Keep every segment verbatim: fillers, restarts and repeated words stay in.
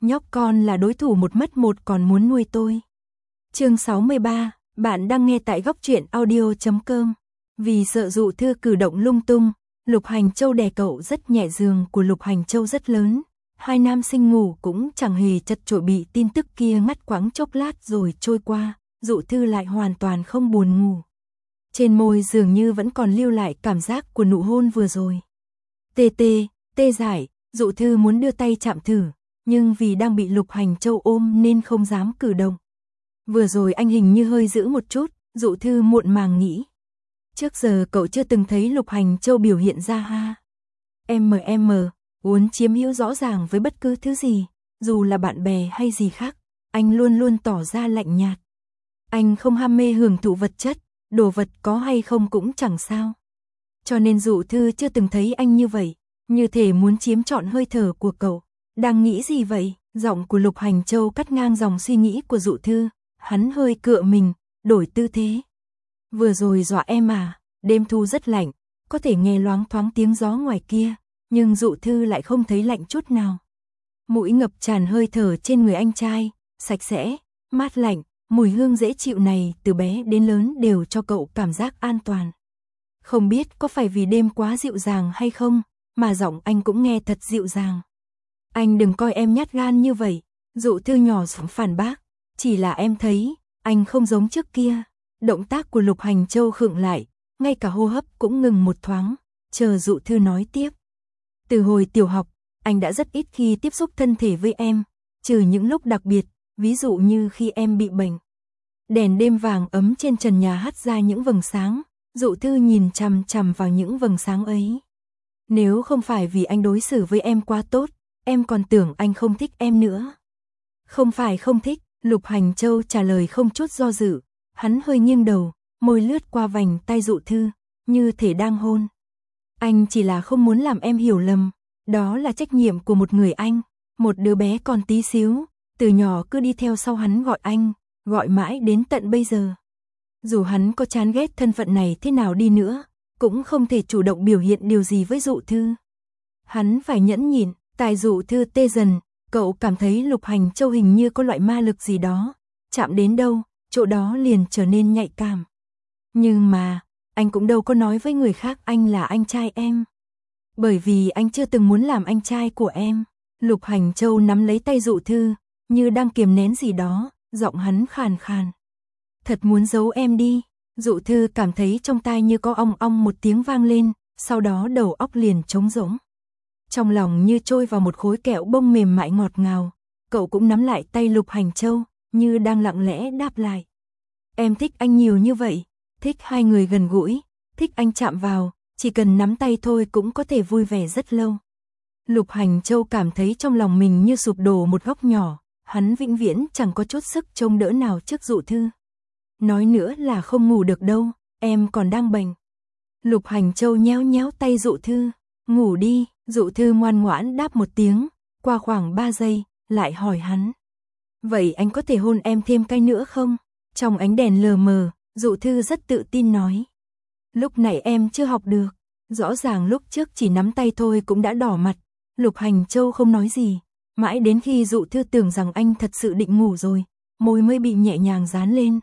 nhóc con là đối thủ một mất một còn muốn nuôi tôi. Chương sáu mươi ba, bạn đang nghe tại góc truyện audio chấm com. Vì sợ Dụ Thư cử động lung tung, Lục Hành Châu đè cậu rất nhẹ, giường của Lục Hành Châu rất lớn. Hai nam sinh ngủ cũng chẳng hề chật chội, bị tin tức kia ngắt quãng chốc lát rồi trôi qua, Dụ Thư lại hoàn toàn không buồn ngủ. Trên môi dường như vẫn còn lưu lại cảm giác của nụ hôn vừa rồi. Tê tê, tê dại, Dụ Thư muốn đưa tay chạm thử, nhưng vì đang bị Lục Hành Châu ôm nên không dám cử động. Vừa rồi anh hình như hơi giữ một chút, Dụ Thư muộn màng nghĩ. Trước giờ cậu chưa từng thấy Lục Hành Châu biểu hiện ra ha. em em, muốn chiếm hữu rõ ràng với bất cứ thứ gì, dù là bạn bè hay gì khác, anh luôn luôn tỏ ra lạnh nhạt. Anh không ham mê hưởng thụ vật chất, đồ vật có hay không cũng chẳng sao. Cho nên Dụ Thư chưa từng thấy anh như vậy, như thể muốn chiếm trọn hơi thở của cậu. Đang nghĩ gì vậy? Giọng của Lục Hành Châu cắt ngang dòng suy nghĩ của Dụ Thư, hắn hơi cựa mình, đổi tư thế. Vừa rồi dọa em à, đêm thu rất lạnh, có thể nghe loáng thoáng tiếng gió ngoài kia, nhưng Dụ Thư lại không thấy lạnh chút nào. Mũi ngập tràn hơi thở trên người anh trai, sạch sẽ, mát lạnh, mùi hương dễ chịu này từ bé đến lớn đều cho cậu cảm giác an toàn. Không biết có phải vì đêm quá dịu dàng hay không, mà giọng anh cũng nghe thật dịu dàng. Anh đừng coi em nhát gan như vậy, Dụ Thư nhỏ giọng phản bác, chỉ là em thấy, anh không giống trước kia. Động tác của Lục Hành Châu khựng lại, ngay cả hô hấp cũng ngừng một thoáng, chờ Dụ Thư nói tiếp. Từ hồi tiểu học, anh đã rất ít khi tiếp xúc thân thể với em, trừ những lúc đặc biệt, ví dụ như khi em bị bệnh. Đèn đêm vàng ấm trên trần nhà hắt ra những vầng sáng, Dụ Thư nhìn chằm chằm vào những vầng sáng ấy. Nếu không phải vì anh đối xử với em quá tốt, em còn tưởng anh không thích em nữa. Không phải không thích, Lục Hành Châu trả lời không chút do dự, hắn hơi nghiêng đầu, môi lướt qua vành tay Dụ Thư, như thể đang hôn. Anh chỉ là không muốn làm em hiểu lầm, đó là trách nhiệm của một người anh, một đứa bé còn tí xíu, từ nhỏ cứ đi theo sau hắn gọi anh, gọi mãi đến tận bây giờ. Dù hắn có chán ghét thân phận này thế nào đi nữa, cũng không thể chủ động biểu hiện điều gì với Dụ Thư. Hắn phải nhẫn nhịn, tai Dụ Thư tê dần, cậu cảm thấy Lục Hành Châu hình như có loại ma lực gì đó, chạm đến đâu, chỗ đó liền trở nên nhạy cảm. Nhưng mà, anh cũng đâu có nói với người khác anh là anh trai em. Bởi vì anh chưa từng muốn làm anh trai của em. Lục Hành Châu nắm lấy tay Dụ Thư, như đang kiềm nén gì đó, giọng hắn khàn khàn. Thật muốn giấu em đi. Dụ Thư cảm thấy trong tai như có ong ong một tiếng vang lên, sau đó đầu óc liền trống rỗng. Trong lòng như trôi vào một khối kẹo bông mềm mại ngọt ngào, cậu cũng nắm lại tay Lục Hành Châu, như đang lặng lẽ đáp lại. Em thích anh nhiều như vậy, thích hai người gần gũi, thích anh chạm vào, chỉ cần nắm tay thôi cũng có thể vui vẻ rất lâu. Lục Hành Châu cảm thấy trong lòng mình như sụp đổ một góc nhỏ, hắn vĩnh viễn chẳng có chút sức trông đỡ nào trước Dụ Thư. Nói nữa là không ngủ được đâu, em còn đang bệnh. Lục Hành Châu nhéo nhéo tay Dụ Thư, ngủ đi. Dụ Thư ngoan ngoãn đáp một tiếng, qua khoảng ba giây, lại hỏi hắn. Vậy anh có thể hôn em thêm cái nữa không? Trong ánh đèn lờ mờ, Dụ Thư rất tự tin nói. Lúc này em chưa học được, rõ ràng lúc trước chỉ nắm tay thôi cũng đã đỏ mặt. Lục Hành Châu không nói gì, mãi đến khi Dụ Thư tưởng rằng anh thật sự định ngủ rồi, môi mới bị nhẹ nhàng dán lên.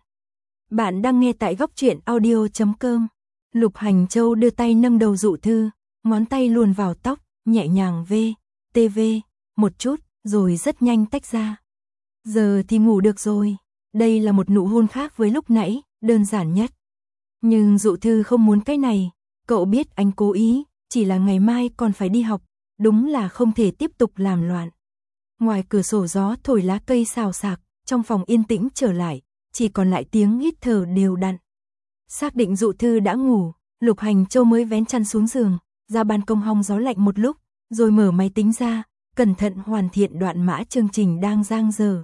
Bạn đang nghe tại góc truyện audio chấm com. Lục Hành Châu đưa tay nâng đầu Dụ Thư, ngón tay luồn vào tóc, nhẹ nhàng vê, tê vê, một chút, rồi rất nhanh tách ra. Giờ thì ngủ được rồi, đây là một nụ hôn khác với lúc nãy, đơn giản nhất. Nhưng Dụ Thư không muốn cái này, cậu biết anh cố ý, chỉ là ngày mai còn phải đi học, đúng là không thể tiếp tục làm loạn. Ngoài cửa sổ gió thổi lá cây xào xạc, trong phòng yên tĩnh trở lại, chỉ còn lại tiếng hít thở đều đặn. Xác định Dụ Thư đã ngủ, Lục Hành Châu mới vén chăn xuống giường, ra ban công hong gió lạnh một lúc, rồi mở máy tính ra, cẩn thận hoàn thiện đoạn mã chương trình đang dang dở.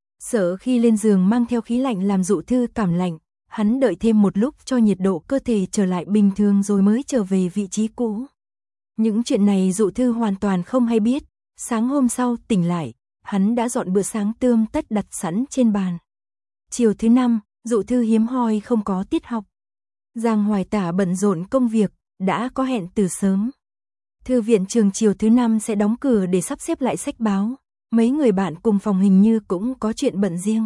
Sợ khi lên giường mang theo khí lạnh làm Dụ Thư cảm lạnh, hắn đợi thêm một lúc cho nhiệt độ cơ thể trở lại bình thường rồi mới trở về vị trí cũ. Những chuyện này Dụ Thư hoàn toàn không hay biết, sáng hôm sau tỉnh lại, hắn đã dọn bữa sáng tươm tất đặt sẵn trên bàn. Chiều thứ năm, Dụ Thư hiếm hoi không có tiết học. Giang Hoài Tả bận rộn công việc, đã có hẹn từ sớm. Thư viện trường chiều thứ năm sẽ đóng cửa để sắp xếp lại sách báo. mấy người bạn cùng phòng hình như cũng có chuyện bận riêng.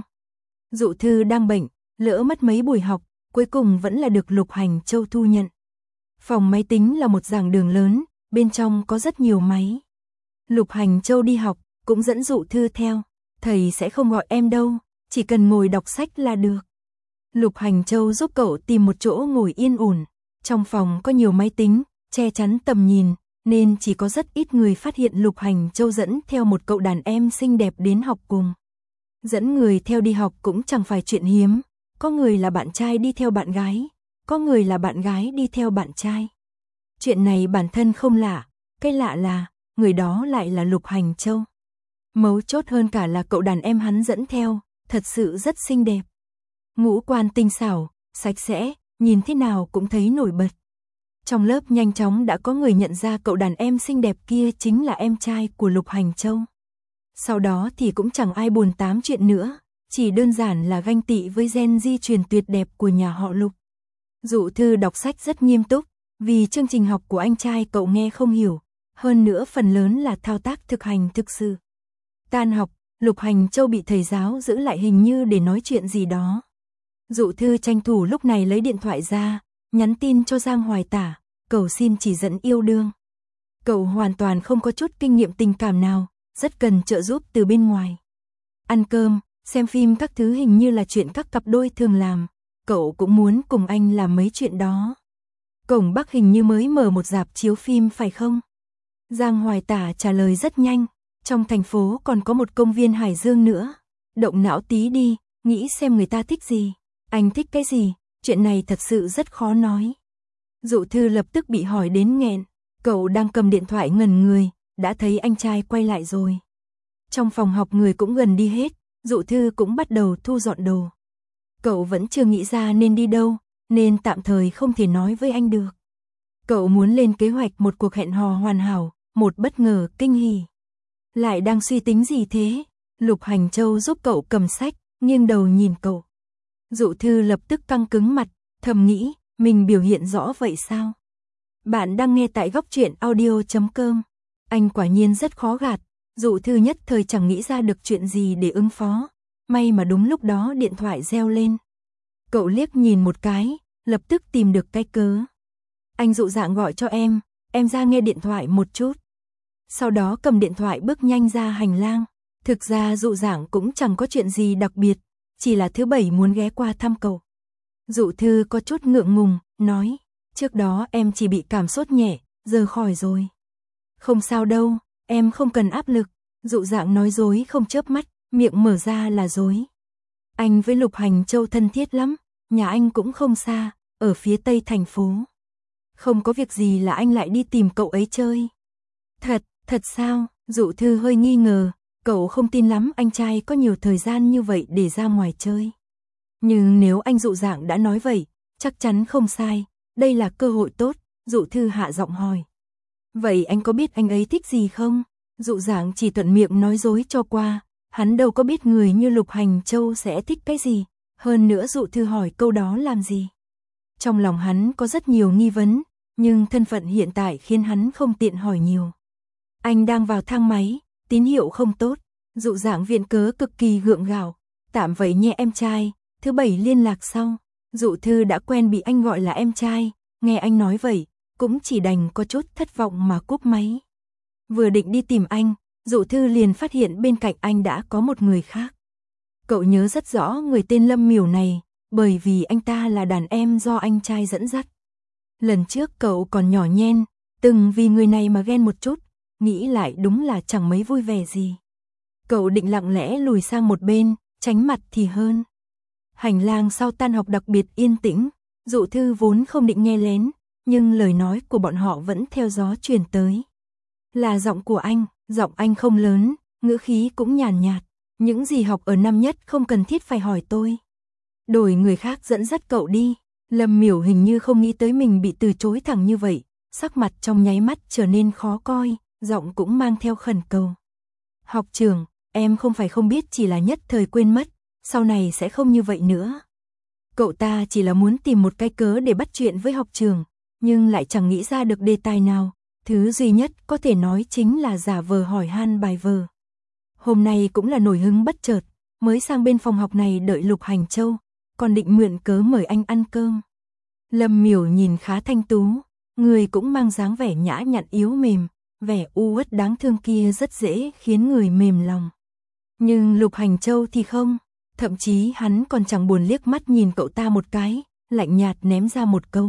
Dụ Thư đang bệnh, lỡ mất mấy buổi học, cuối cùng vẫn là được Lục Hành Châu thu nhận. Phòng máy tính là một giảng đường lớn, bên trong có rất nhiều máy. Lục Hành Châu đi học, cũng dẫn Dụ Thư theo. Thầy sẽ không gọi em đâu, chỉ cần ngồi đọc sách là được. Lục Hành Châu giúp cậu tìm một chỗ ngồi yên ổn. Trong phòng có nhiều máy tính, che chắn tầm nhìn, nên chỉ có rất ít người phát hiện Lục Hành Châu dẫn theo một cậu đàn em xinh đẹp đến học cùng. Dẫn người theo đi học cũng chẳng phải chuyện hiếm, có người là bạn trai đi theo bạn gái, có người là bạn gái đi theo bạn trai. Chuyện này bản thân không lạ, cái lạ là, người đó lại là Lục Hành Châu. Mấu chốt hơn cả là cậu đàn em hắn dẫn theo, thật sự rất xinh đẹp. Ngũ quan tinh xảo, sạch sẽ, nhìn thế nào cũng thấy nổi bật. Trong lớp nhanh chóng đã có người nhận ra cậu đàn em xinh đẹp kia chính là em trai của Lục Hành Châu. Sau đó thì cũng chẳng ai buồn tám chuyện nữa, chỉ đơn giản là ganh tị với gen di truyền tuyệt đẹp của nhà họ Lục. Dụ Thư đọc sách rất nghiêm túc, vì chương trình học của anh trai cậu nghe không hiểu, hơn nữa phần lớn là thao tác thực hành thực sự. Tan học, Lục Hành Châu bị thầy giáo giữ lại hình như để nói chuyện gì đó. Dụ Thư tranh thủ lúc này lấy điện thoại ra, nhắn tin cho Giang Hoài Tả, cầu xin chỉ dẫn yêu đương. Cậu hoàn toàn không có chút kinh nghiệm tình cảm nào, rất cần trợ giúp từ bên ngoài. Ăn cơm, xem phim các thứ hình như là chuyện các cặp đôi thường làm, cậu cũng muốn cùng anh làm mấy chuyện đó. Cổng Bắc hình như mới mở một rạp chiếu phim phải không? Giang Hoài Tả trả lời rất nhanh, trong thành phố còn có một công viên Hải Dương nữa. Động não tí đi, nghĩ xem người ta thích gì, anh thích cái gì, chuyện này thật sự rất khó nói. Dụ Thư lập tức bị hỏi đến nghẹn, cậu đang cầm điện thoại ngẩn người, đã thấy anh trai quay lại rồi. Trong phòng học người cũng gần đi hết, Dụ Thư cũng bắt đầu thu dọn đồ. Cậu vẫn chưa nghĩ ra nên đi đâu, nên tạm thời không thể nói với anh được. Cậu muốn lên kế hoạch một cuộc hẹn hò hoàn hảo, một bất ngờ kinh hỉ. Lại đang suy tính gì thế? Lục Hành Châu giúp cậu cầm sách, nghiêng đầu nhìn cậu. Dụ Thư lập tức căng cứng mặt, thầm nghĩ, mình biểu hiện rõ vậy sao? Bạn đang nghe tại góc truyện audio chấm com. Anh quả nhiên rất khó gạt, Dụ Thư nhất thời chẳng nghĩ ra được chuyện gì để ứng phó. May mà đúng lúc đó điện thoại reo lên. Cậu liếc nhìn một cái, lập tức tìm được cái cớ. Anh Dụ Dạng gọi cho em, em ra nghe điện thoại một chút. Sau đó cầm điện thoại bước nhanh ra hành lang. Thực ra Dụ Dạng cũng chẳng có chuyện gì đặc biệt, chỉ là thứ bảy muốn ghé qua thăm cậu. Dụ Thư có chút ngượng ngùng, nói, trước đó em chỉ bị cảm sốt nhẹ, giờ khỏi rồi. Không sao đâu, em không cần áp lực. Dụ Dạng nói dối không chớp mắt, miệng mở ra là dối. Anh với Lục Hành Châu thân thiết lắm, nhà anh cũng không xa, ở phía tây thành phố. Không có việc gì là anh lại đi tìm cậu ấy chơi. Thật, thật sao? Dụ Thư hơi nghi ngờ, cậu không tin lắm anh trai có nhiều thời gian như vậy để ra ngoài chơi. Nhưng nếu anh Dụ Dạng đã nói vậy, chắc chắn không sai, đây là cơ hội tốt. Dụ Thư hạ giọng hỏi. Vậy anh có biết anh ấy thích gì không? Dụ Dạng chỉ thuận miệng nói dối cho qua, hắn đâu có biết người như Lục Hành Châu sẽ thích cái gì, hơn nữa Dụ Thư hỏi câu đó làm gì. Trong lòng hắn có rất nhiều nghi vấn, nhưng thân phận hiện tại khiến hắn không tiện hỏi nhiều. Anh đang vào thang máy, tín hiệu không tốt. Dụ Dạng viện cớ cực kỳ gượng gạo, tạm vậy nhé em trai, thứ bảy liên lạc sau. Dụ Thư đã quen bị anh gọi là em trai, nghe anh nói vậy, cũng chỉ đành có chút thất vọng mà cúp máy. Vừa định đi tìm anh, Dụ Thư liền phát hiện bên cạnh anh đã có một người khác. Cậu nhớ rất rõ người tên Lâm Miểu này, bởi vì anh ta là đàn em do anh trai dẫn dắt. Lần trước cậu còn nhỏ nhen, từng vì người này mà ghen một chút, nghĩ lại đúng là chẳng mấy vui vẻ gì. Cậu định lặng lẽ lùi sang một bên, tránh mặt thì hơn. Hành lang sau tan học đặc biệt yên tĩnh, Dụ Thư vốn không định nghe lén, nhưng lời nói của bọn họ vẫn theo gió truyền tới. Là giọng của anh, giọng anh không lớn, ngữ khí cũng nhàn nhạt. Những gì học ở năm nhất không cần thiết phải hỏi tôi. Đổi người khác dẫn dắt cậu đi. Lâm Miểu hình như không nghĩ tới mình bị từ chối thẳng như vậy, sắc mặt trong nháy mắt trở nên khó coi, giọng cũng mang theo khẩn cầu. Học trưởng, em không phải không biết chỉ là nhất thời quên mất, sau này sẽ không như vậy nữa. Cậu ta chỉ là muốn tìm một cái cớ để bắt chuyện với học trưởng, nhưng lại chẳng nghĩ ra được đề tài nào, thứ duy nhất có thể nói chính là giả vờ hỏi han bài vờ. Hôm nay cũng là nổi hứng bất chợt, mới sang bên phòng học này đợi Lục Hành Châu, còn định mượn cớ mời anh ăn cơm. Lâm Miểu nhìn khá thanh tú, người cũng mang dáng vẻ nhã nhặn yếu mềm, vẻ u uất đáng thương kia rất dễ khiến người mềm lòng. Nhưng Lục Hành Châu thì không, thậm chí hắn còn chẳng buồn liếc mắt nhìn cậu ta một cái, lạnh nhạt ném ra một câu.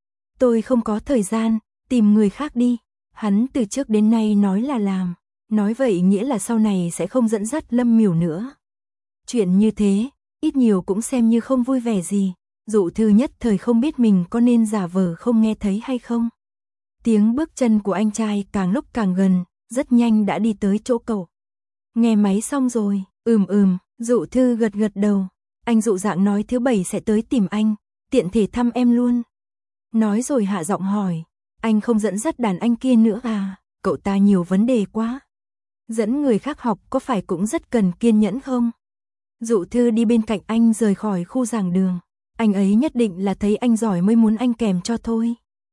Tôi không có thời gian, tìm người khác đi. Hắn từ trước đến nay nói là làm, nói vậy nghĩa là sau này sẽ không dẫn dắt Lâm Miểu nữa. Chuyện như thế, ít nhiều cũng xem như không vui vẻ gì. Dụ Thư nhất thời không biết mình có nên giả vờ không nghe thấy hay không. Tiếng bước chân của anh trai càng lúc càng gần, rất nhanh đã đi tới chỗ cậu. Nghe máy xong rồi, ừm ừm, Dụ Thư gật gật đầu. Anh Dụ Dạng nói thứ bảy sẽ tới tìm anh, tiện thể thăm em luôn. Nói rồi hạ giọng hỏi, anh không dẫn dắt đàn anh kia nữa à, cậu ta nhiều vấn đề quá. Dẫn người khác học có phải cũng rất cần kiên nhẫn không? Dụ Thư đi bên cạnh anh rời khỏi khu giảng đường. Anh ấy nhất định là thấy anh giỏi mới muốn anh kèm cho thôi.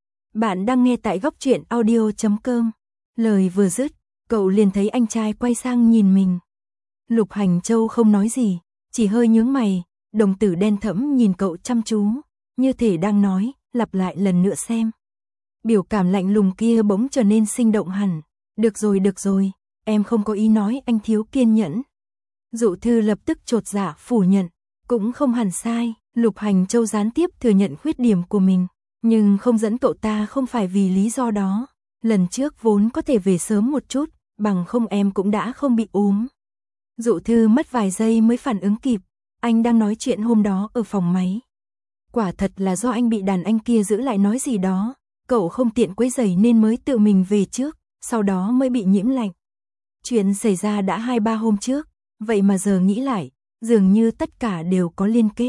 Bạn đang nghe tại góc truyện audio chấm com. Lời vừa dứt, cậu liền thấy anh trai quay sang nhìn mình. Lục Hành Châu không nói gì, chỉ hơi nhướng mày, đồng tử đen thẫm nhìn cậu chăm chú, như thể đang nói, lặp lại lần nữa xem. Biểu cảm lạnh lùng kia bỗng trở nên sinh động hẳn. Được rồi được rồi, em không có ý nói anh thiếu kiên nhẫn. Dụ Thư lập tức chột dạ phủ nhận, cũng không hẳn sai. Lục Hành Châu gián tiếp thừa nhận khuyết điểm của mình, nhưng không dẫn cậu ta không phải vì lý do đó. Lần trước vốn có thể về sớm một chút, bằng không em cũng đã không bị ốm. Dụ Thư mất vài giây mới phản ứng kịp, anh đang nói chuyện hôm đó ở phòng máy. Quả thật là do anh bị đàn anh kia giữ lại nói gì đó, cậu không tiện quấy rầy nên mới tự mình về trước, sau đó mới bị nhiễm lạnh. Chuyện xảy ra đã hai ba hôm trước, vậy mà giờ nghĩ lại, dường như tất cả đều có liên kết.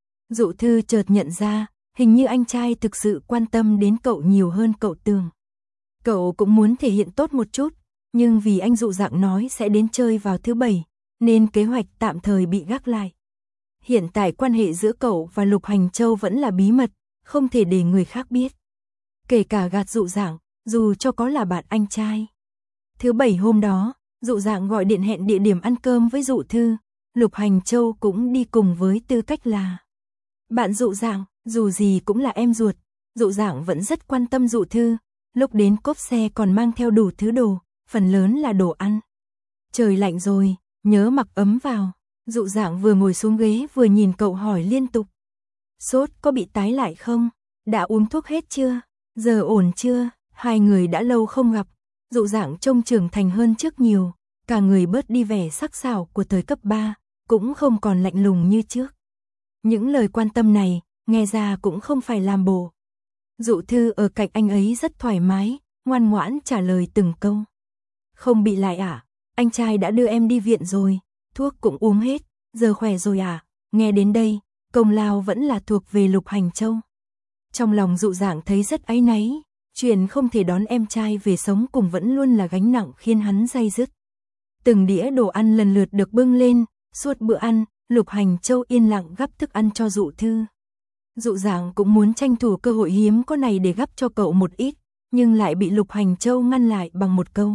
Dụ Thư chợt nhận ra, hình như anh trai thực sự quan tâm đến cậu nhiều hơn cậu tưởng. Cậu cũng muốn thể hiện tốt một chút, nhưng vì anh Dụ Dạng nói sẽ đến chơi vào thứ bảy, nên kế hoạch tạm thời bị gác lại. Hiện tại quan hệ giữa cậu và Lục Hành Châu vẫn là bí mật, không thể để người khác biết. Kể cả gạt Dụ Dạng, dù cho có là bạn anh trai. Thứ bảy hôm đó, Dụ Dạng gọi điện hẹn địa điểm ăn cơm với Dụ Thư, Lục Hành Châu cũng đi cùng với tư cách là bạn Dụ Dạng, dù gì cũng là em ruột. Dụ Dạng vẫn rất quan tâm Dụ Thư, lúc đến cốp xe còn mang theo đủ thứ đồ, phần lớn là đồ ăn. Trời lạnh rồi, nhớ mặc ấm vào. Dụ Dạng vừa ngồi xuống ghế vừa nhìn cậu hỏi liên tục. Sốt có bị tái lại không? Đã uống thuốc hết chưa? Giờ ổn chưa? Hai người đã lâu không gặp. Dụ Dạng trông trưởng thành hơn trước nhiều, cả người bớt đi vẻ sắc sảo của thời cấp ba, cũng không còn lạnh lùng như trước. Những lời quan tâm này, nghe ra cũng không phải làm bổ. Dụ Thư ở cạnh anh ấy rất thoải mái, ngoan ngoãn trả lời từng câu. Không bị lại à? Anh trai đã đưa em đi viện rồi, thuốc cũng uống hết, giờ khỏe rồi à? Nghe đến đây, công lao vẫn là thuộc về Lục Hành Châu. Trong lòng Dụ Dạng thấy rất áy náy, chuyện không thể đón em trai về sống cùng vẫn luôn là gánh nặng khiến hắn day dứt. Từng đĩa đồ ăn lần lượt được bưng lên, suốt bữa ăn, Lục Hành Châu yên lặng gắp thức ăn cho Dụ Thư. Dụ Dạng cũng muốn tranh thủ cơ hội hiếm có này để gắp cho cậu một ít, nhưng lại bị Lục Hành Châu ngăn lại bằng một câu.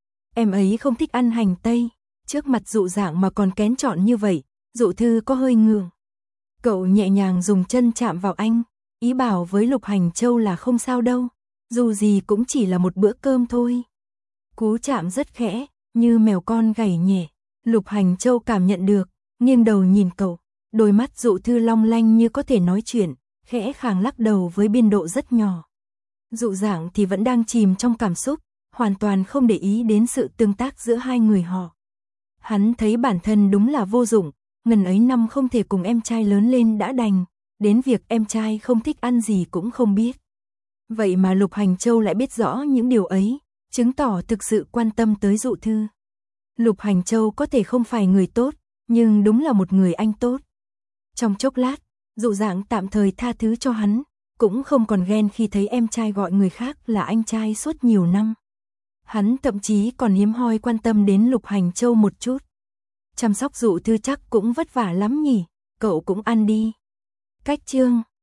Em ấy không thích ăn hành tây. Trước mặt Dụ Dạng mà còn kén chọn như vậy, Dụ Thư có hơi ngượng. Cậu nhẹ nhàng dùng chân chạm vào anh, ý bảo với Lục Hành Châu là không sao đâu, dù gì cũng chỉ là một bữa cơm thôi. Cú chạm rất khẽ, như mèo con gảy nhẹ. Lục Hành Châu cảm nhận được, nghiêng đầu nhìn cậu, đôi mắt Dụ Thư long lanh như có thể nói chuyện, khẽ khàng lắc đầu với biên độ rất nhỏ. Dụ Dạng thì vẫn đang chìm trong cảm xúc, hoàn toàn không để ý đến sự tương tác giữa hai người họ. Hắn thấy bản thân đúng là vô dụng, ngần ấy năm không thể cùng em trai lớn lên đã đành, đến việc em trai không thích ăn gì cũng không biết. Vậy mà Lục Hành Châu lại biết rõ những điều ấy, chứng tỏ thực sự quan tâm tới Dụ Thư. Lục Hành Châu có thể không phải người tốt, nhưng đúng là một người anh tốt. Trong chốc lát, Dụ Dạng tạm thời tha thứ cho hắn, cũng không còn ghen khi thấy em trai gọi người khác là anh trai suốt nhiều năm. Hắn thậm chí còn hiếm hoi quan tâm đến Lục Hành Châu một chút. Chăm sóc Dụ Thư chắc cũng vất vả lắm nhỉ, cậu cũng ăn đi. Cách chương